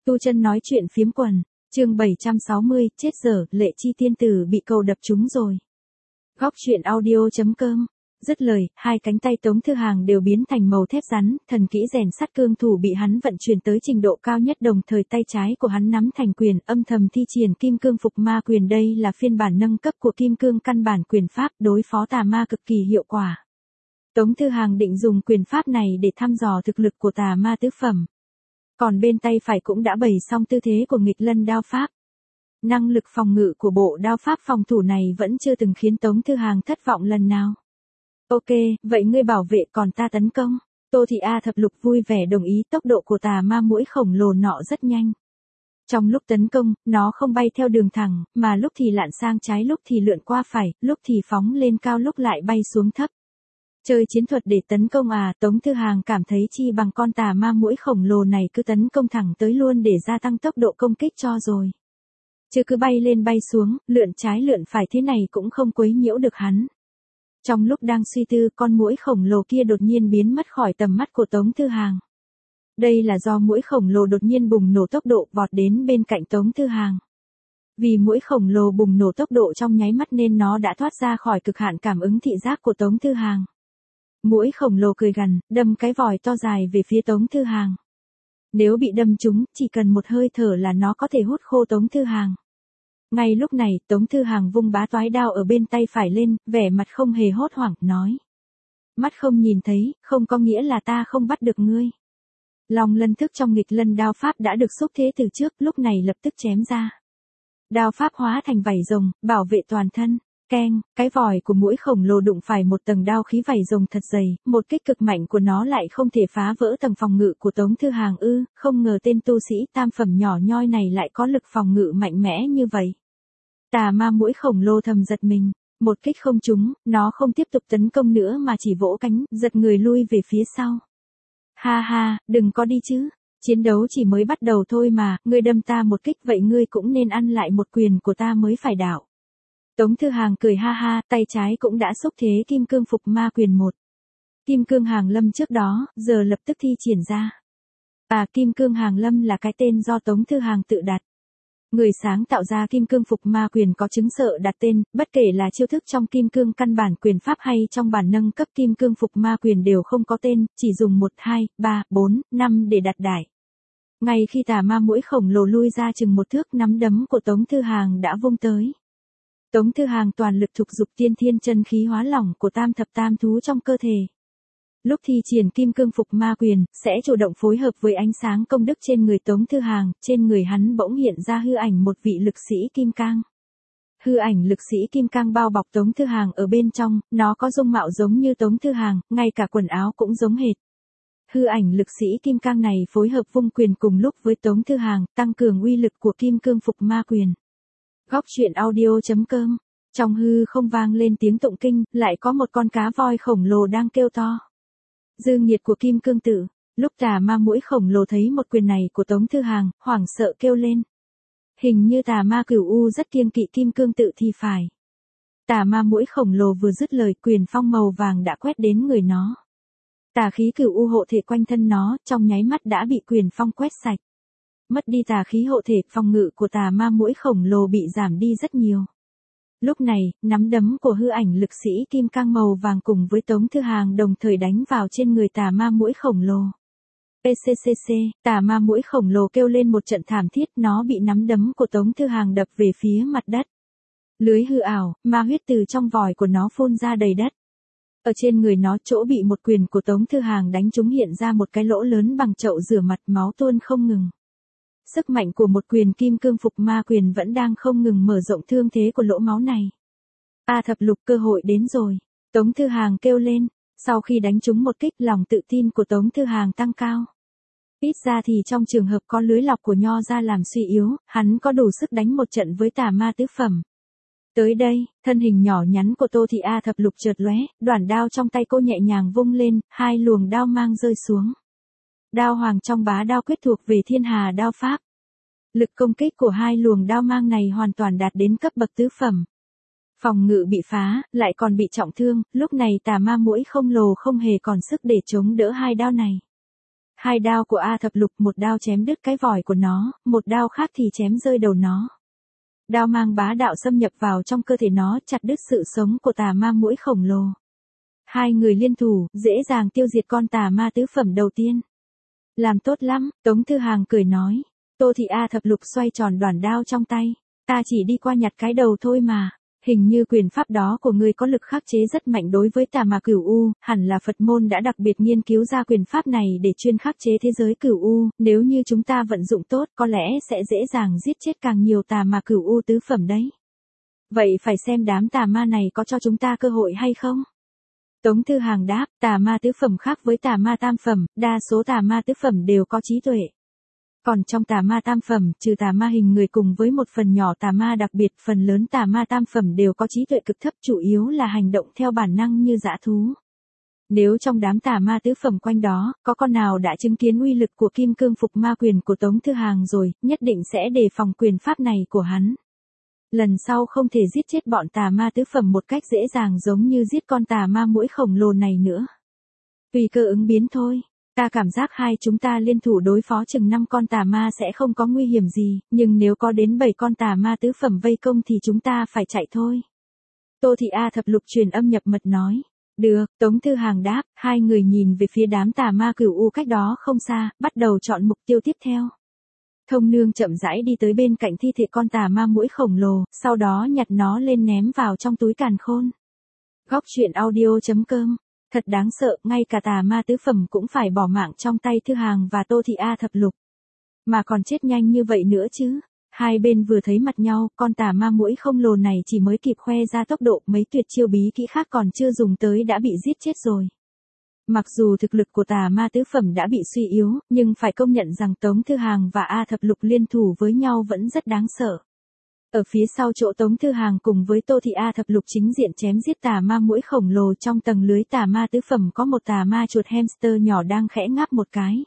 Tu Chân nói chuyện phiếm quần, chương 760, chết dở, Lệ Chi tiên tử bị cầu đập trúng rồi. Góc truyện audio.com. Dứt lời, hai cánh tay Tống Thư Hàng đều biến thành màu thép rắn, thần kỹ rèn sắt cương thủ bị hắn vận chuyển tới trình độ cao nhất, đồng thời tay trái của hắn nắm thành quyền, âm thầm thi triển Kim Cương Phục Ma Quyền. Đây là phiên bản nâng cấp của Kim Cương căn bản quyền pháp, đối phó tà ma cực kỳ hiệu quả. Tống Thư Hàng định dùng quyền pháp này để thăm dò thực lực của tà ma tứ phẩm. Còn bên tay phải cũng đã bày xong tư thế của nghịch lân đao pháp. Năng lực phòng ngự của bộ đao pháp phòng thủ này vẫn chưa từng khiến Tống Thư Hàng thất vọng lần nào. Ok, vậy ngươi bảo vệ còn ta tấn công. Tô Thị A Thập Lục vui vẻ đồng ý. Tốc độ của tà ma muỗi khổng lồ nọ rất nhanh. Trong lúc tấn công, nó không bay theo đường thẳng, mà lúc thì lặn sang trái, lúc thì lượn qua phải, lúc thì phóng lên cao, lúc lại bay xuống thấp. Chơi chiến thuật để tấn công à? Tống Thư Hàng cảm thấy chi bằng con tà ma muỗi khổng lồ này cứ tấn công thẳng tới luôn để gia tăng tốc độ công kích cho rồi. Chứ cứ bay lên bay xuống, lượn trái lượn phải thế này cũng không quấy nhiễu được hắn. Trong lúc đang suy tư, con muỗi khổng lồ kia đột nhiên biến mất khỏi tầm mắt của Tống Thư Hàng. Đây là do muỗi khổng lồ đột nhiên bùng nổ tốc độ vọt đến bên cạnh Tống Thư Hàng. Vì muỗi khổng lồ bùng nổ tốc độ trong nháy mắt nên nó đã thoát ra khỏi cực hạn cảm ứng thị giác của Tống Thư Hàng. Muỗi khổng lồ cười gằn, đâm cái vòi to dài về phía Tống Thư Hàng. Nếu bị đâm trúng, chỉ cần một hơi thở là nó có thể hút khô Tống Thư Hàng. Ngay lúc này, Tống Thư Hàng vung bá toái đao ở bên tay phải lên, vẻ mặt không hề hốt hoảng, nói. Mắt không nhìn thấy, không có nghĩa là ta không bắt được ngươi. Long lân thức trong nghịch lân đao pháp đã được xúc thế từ trước, lúc này lập tức chém ra. Đao pháp hóa thành vảy rồng, bảo vệ toàn thân. Keng, cái vòi của muỗi khổng lồ đụng phải một tầng đao khí vảy rồng thật dày, một kích cực mạnh của nó lại không thể phá vỡ tầng phòng ngự của Tống Thư Hàng ư, không ngờ tên tu sĩ tam phẩm nhỏ nhoi này lại có lực phòng ngự mạnh mẽ như vậy. Tà ma muỗi khổng lồ thầm giật mình, một kích không trúng, nó không tiếp tục tấn công nữa mà chỉ vỗ cánh, giật người lui về phía sau. Ha ha, đừng có đi chứ, chiến đấu chỉ mới bắt đầu thôi mà, ngươi đâm ta một kích vậy ngươi cũng nên ăn lại một quyền của ta mới phải đạo. Tống Thư Hàng cười ha ha, tay trái cũng đã xúc thế Kim Cương Phục Ma Quyền 1. Kim Cương Hàng Lâm trước đó, giờ lập tức thi triển ra. Kim Cương Hàng Lâm là cái tên do Tống Thư Hàng tự đặt. Người sáng tạo ra Kim Cương Phục Ma Quyền có chứng sợ đặt tên, bất kể là chiêu thức trong Kim Cương căn bản quyền pháp hay trong bản nâng cấp Kim Cương Phục Ma Quyền đều không có tên, chỉ dùng 1, 2, 3, 4, 5 để đặt đại. Ngay khi tà ma muỗi khổng lồ lui ra chừng một thước, nắm đấm của Tống Thư Hàng đã vung tới. Tống Thư Hàng toàn lực thúc giục tiên thiên chân khí hóa lỏng của tam thập tam thú trong cơ thể. Lúc thi triển Kim Cương Phục Ma Quyền, sẽ chủ động phối hợp với ánh sáng công đức trên người Tống Thư Hàng, trên người hắn bỗng hiện ra hư ảnh một vị lực sĩ kim cang. Hư ảnh lực sĩ kim cang bao bọc Tống Thư Hàng ở bên trong, nó có dung mạo giống như Tống Thư Hàng, ngay cả quần áo cũng giống hệt. Hư ảnh lực sĩ kim cang này phối hợp vung quyền cùng lúc với Tống Thư Hàng, tăng cường uy lực của Kim Cương Phục Ma Quyền. Góc truyện audio.com. Trong hư không vang lên tiếng tụng kinh, lại có một con cá voi khổng lồ đang kêu to. Dư nhiệt của Kim Cương Tự. Lúc tà ma muỗi khổng lồ thấy một quyền này của Tống Thư Hàng, hoảng sợ kêu lên. Hình như tà ma Cửu U rất kiêng kỵ Kim Cương Tự thì phải. Tà ma muỗi khổng lồ vừa dứt lời, quyền phong màu vàng đã quét đến người nó. Tà khí Cửu U hộ thể quanh thân nó, trong nháy mắt đã bị quyền phong quét sạch. Mất đi tà khí hộ thể, phòng ngự của tà ma muỗi khổng lồ bị giảm đi rất nhiều. Lúc này, nắm đấm của hư ảnh lực sĩ kim cang màu vàng cùng với Tống Thư Hàng đồng thời đánh vào trên người tà ma muỗi khổng lồ. PCCC, tà ma muỗi khổng lồ kêu lên một trận thảm thiết, nó bị nắm đấm của Tống Thư Hàng đập về phía mặt đất. Lưới hư ảo, ma huyết từ trong vòi của nó phun ra đầy đất. Ở trên người nó, chỗ bị một quyền của Tống Thư Hàng đánh trúng hiện ra một cái lỗ lớn bằng chậu rửa mặt, máu tuôn không ngừng. Sức mạnh của một quyền Kim Cương Phục Ma Quyền vẫn đang không ngừng mở rộng thương thế của lỗ máu này. Thập lục, cơ hội đến rồi. Tống Thư Hàng kêu lên, sau khi đánh trúng một kích, lòng tự tin của Tống Thư Hàng tăng cao. Ít ra thì trong trường hợp có lưới lọc của nho ra làm suy yếu, hắn có đủ sức đánh một trận với tà ma tứ phẩm. Tới đây, thân hình nhỏ nhắn của Tô Thị A Thập Lục chợt lóe, đoạn đao trong tay cô nhẹ nhàng vung lên, hai luồng đao mang rơi xuống. Đao hoàng trong bá đao quyết thuộc về Thiên Hà đao pháp. Lực công kích của hai luồng đao mang này hoàn toàn đạt đến cấp bậc tứ phẩm. Phòng ngự bị phá, lại còn bị trọng thương, lúc này tà ma muỗi khổng lồ không hề còn sức để chống đỡ hai đao này. Hai đao của A Thập Lục, một đao chém đứt cái vòi của nó, một đao khác thì chém rơi đầu nó. Đao mang bá đạo xâm nhập vào trong cơ thể nó, chặt đứt sự sống của tà ma muỗi khổng lồ. Hai người liên thủ, dễ dàng tiêu diệt con tà ma tứ phẩm đầu tiên. Làm tốt lắm, Tống Thư Hàng cười nói. Tô Thị A Thập Lục xoay tròn đoản đao trong tay. Ta chỉ đi qua nhặt cái đầu thôi mà. Hình như quyền pháp đó của ngươi có lực khắc chế rất mạnh đối với tà ma cửu u, hẳn là Phật môn đã đặc biệt nghiên cứu ra quyền pháp này để chuyên khắc chế thế giới cửu u, nếu như chúng ta vận dụng tốt có lẽ sẽ dễ dàng giết chết càng nhiều tà ma cửu u tứ phẩm đấy. Vậy phải xem đám tà ma này có cho chúng ta cơ hội hay không? Tống Thư Hàng đáp, tà ma tứ phẩm khác với tà ma tam phẩm, đa số tà ma tứ phẩm đều có trí tuệ. Còn trong tà ma tam phẩm, trừ tà ma hình người cùng với một phần nhỏ tà ma đặc biệt, phần lớn tà ma tam phẩm đều có trí tuệ cực thấp, chủ yếu là hành động theo bản năng như dã thú. Nếu trong đám tà ma tứ phẩm quanh đó, có con nào đã chứng kiến uy lực của kim cương phục ma quyền của Tống Thư Hàng rồi, nhất định sẽ đề phòng quyền pháp này của hắn. Lần sau không thể giết chết bọn tà ma tứ phẩm một cách dễ dàng giống như giết con tà ma muỗi khổng lồ này nữa. Tùy cơ ứng biến thôi. Ta cảm giác hai chúng ta liên thủ đối phó chừng 5 con tà ma sẽ không có nguy hiểm gì, nhưng nếu có đến 7 con tà ma tứ phẩm vây công thì chúng ta phải chạy thôi. Tô Thị A Thập Lục truyền âm nhập mật nói. Được, Tống Thư Hàng đáp, hai người nhìn về phía đám tà ma cửu u cách đó không xa, bắt đầu chọn mục tiêu tiếp theo. Thông Nương chậm rãi đi tới bên cạnh thi thể con tà ma muỗi khổng lồ, sau đó nhặt nó lên ném vào trong túi càn khôn. Góc truyện audio.com. Thật đáng sợ, ngay cả tà ma tứ phẩm cũng phải bỏ mạng trong tay Thư Hàng và Tô Thị A Thập Lục. Mà còn chết nhanh như vậy nữa chứ. Hai bên vừa thấy mặt nhau, con tà ma muỗi khổng lồ này chỉ mới kịp khoe ra tốc độ, mấy tuyệt chiêu bí kỹ khác còn chưa dùng tới đã bị giết chết rồi. Mặc dù thực lực của tà ma tứ phẩm đã bị suy yếu, nhưng phải công nhận rằng Tống Thư Hàng và A Thập Lục liên thủ với nhau vẫn rất đáng sợ. Ở phía sau chỗ Tống Thư Hàng cùng với Tô Thị A Thập Lục chính diện chém giết tà ma muỗi khổng lồ, trong tầng lưới tà ma tứ phẩm có một tà ma chuột hamster nhỏ đang khẽ ngáp một cái.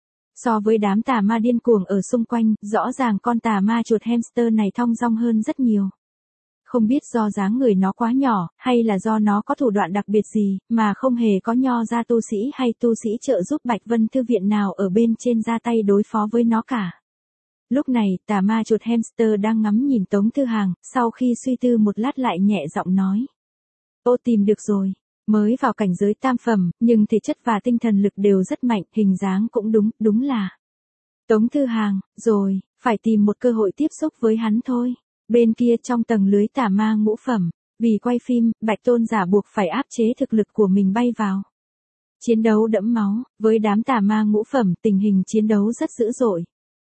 So với đám tà ma điên cuồng ở xung quanh, rõ ràng con tà ma chuột hamster này thong dong hơn rất nhiều. Không biết do dáng người nó quá nhỏ, hay là do nó có thủ đoạn đặc biệt gì, mà không hề có nho ra tu sĩ hay tu sĩ trợ giúp Bạch Vân Thư Viện nào ở bên trên ra tay đối phó với nó cả. Lúc này, tà ma chuột hamster đang ngắm nhìn Tống Thư Hàng, sau khi suy tư một lát lại nhẹ giọng nói. Ô, tìm được rồi, mới vào cảnh giới tam phẩm, nhưng thể chất và tinh thần lực đều rất mạnh, hình dáng cũng đúng là. Tống Thư Hàng, rồi, phải tìm một cơ hội tiếp xúc với hắn thôi. Bên kia trong tầng lưới tà ma ngũ phẩm, vì quay phim, Bạch Tôn Giả buộc phải áp chế thực lực của mình bay vào. Chiến đấu đẫm máu, với đám tà ma ngũ phẩm, tình hình chiến đấu rất dữ dội.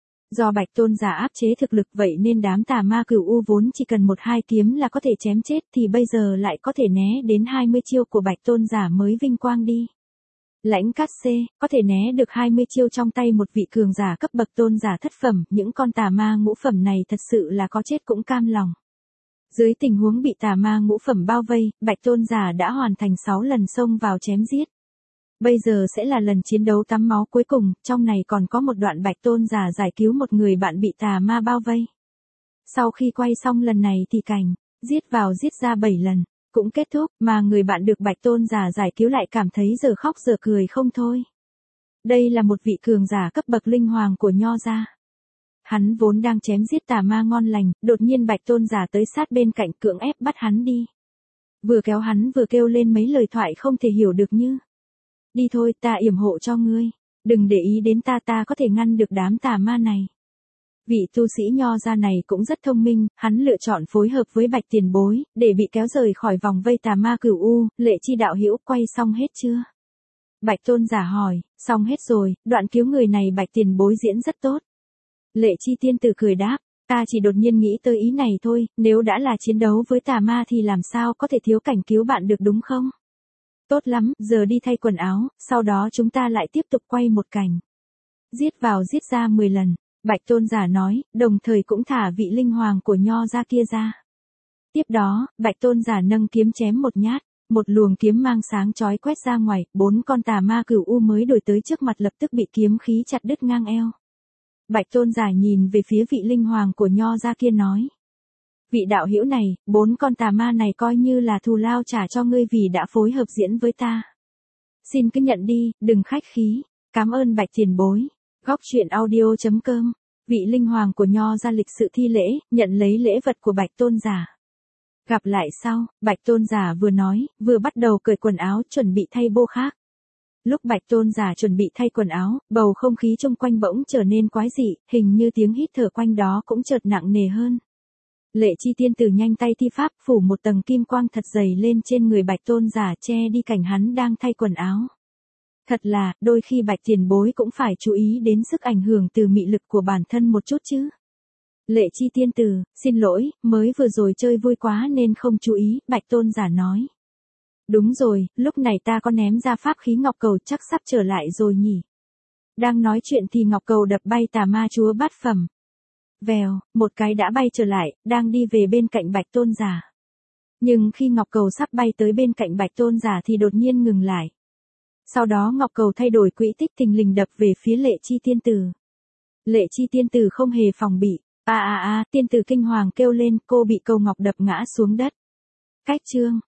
Do Bạch Tôn Giả áp chế thực lực vậy nên đám tà ma cửu u vốn chỉ cần 1-2 kiếm là có thể chém chết thì bây giờ lại có thể né đến 20 chiêu của Bạch Tôn Giả mới vinh quang đi. Lãnh Cát C, có thể né được 20 chiêu trong tay một vị cường giả cấp bậc tôn giả thất phẩm, những con tà ma ngũ phẩm này thật sự là có chết cũng cam lòng. Dưới tình huống bị tà ma ngũ phẩm bao vây, Bạch Tôn Giả đã hoàn thành 6 lần xông vào chém giết. Bây giờ sẽ là lần chiến đấu tắm máu cuối cùng, trong này còn có một đoạn Bạch Tôn Giả giải cứu một người bạn bị tà ma bao vây. Sau khi quay xong lần này thì cảnh, giết vào giết ra 7 lần, cũng kết thúc, mà người bạn được Bạch Tôn Giả giải cứu lại cảm thấy giờ khóc giờ cười không thôi. Đây là một vị cường giả cấp bậc linh hoàng của Nho gia. Hắn vốn đang chém giết tà ma ngon lành, đột nhiên Bạch Tôn Giả tới sát bên cạnh cưỡng ép bắt hắn đi. Vừa kéo hắn vừa kêu lên mấy lời thoại không thể hiểu được như. Đi thôi, ta yểm hộ cho ngươi. Đừng để ý đến ta có thể ngăn được đám tà ma này. Vị tu sĩ Nho gia này cũng rất thông minh, hắn lựa chọn phối hợp với Bạch tiền bối, để bị kéo rời khỏi vòng vây tà ma cửu u. Lệ Chi đạo hữu quay xong hết chưa? Bạch Tôn Giả hỏi, xong hết rồi, đoạn cứu người này Bạch tiền bối diễn rất tốt. Lệ Chi tiên tử cười đáp, ta chỉ đột nhiên nghĩ tới ý này thôi, nếu đã là chiến đấu với tà ma thì làm sao có thể thiếu cảnh cứu bạn được đúng không? Tốt lắm, giờ đi thay quần áo, sau đó chúng ta lại tiếp tục quay một cảnh. Giết vào giết ra 10 lần, Bạch Tôn Giả nói, đồng thời cũng thả vị linh hoàng của Nho gia kia ra. Tiếp đó, Bạch Tôn Giả nâng kiếm chém một nhát, một luồng kiếm mang sáng chói quét ra ngoài, 4 con tà ma cửu u mới đổi tới trước mặt lập tức bị kiếm khí chặt đứt ngang eo. Bạch Tôn Giả nhìn về phía vị linh hoàng của Nho gia kia nói. Vị đạo hữu này, 4 con tà ma này coi như là thù lao trả cho ngươi vì đã phối hợp diễn với ta. Xin cứ nhận đi, đừng khách khí. Cảm ơn Bạch tiền bối. Góc truyện audio.com. Vị linh hoàng của Nho ra lịch sự thi lễ, nhận lấy lễ vật của Bạch tôn giả. Gặp lại sau, Bạch tôn giả vừa nói, vừa bắt đầu cởi quần áo chuẩn bị thay bô khác. Lúc Bạch tôn giả chuẩn bị thay quần áo, bầu không khí xung quanh bỗng trở nên quái dị, hình như tiếng hít thở quanh đó cũng chợt nặng nề hơn. Lệ Chi tiên tử nhanh tay thi pháp phủ một tầng kim quang thật dày lên trên người Bạch tôn giả che đi cảnh hắn đang thay quần áo. Thật là, đôi khi Bạch tiền bối cũng phải chú ý đến sức ảnh hưởng từ mị lực của bản thân một chút chứ. Lệ Chi tiên tử, xin lỗi, mới vừa rồi chơi vui quá nên không chú ý, Bạch tôn giả nói. Đúng rồi, lúc này ta có ném ra pháp khí ngọc cầu chắc sắp trở lại rồi nhỉ. Đang nói chuyện thì ngọc cầu đập bay tà ma chúa bát phẩm. Vèo, một cái đã bay trở lại, đang đi về bên cạnh Bạch tôn giả. Nhưng khi ngọc cầu sắp bay tới bên cạnh Bạch tôn giả thì đột nhiên ngừng lại. Sau đó ngọc cầu thay đổi quỹ tích thình lình đập về phía Lệ Chi tiên tử. Lệ Chi tiên tử không hề phòng bị. Tiên tử kinh hoàng kêu lên, cô bị cầu ngọc đập ngã xuống đất. Cách chương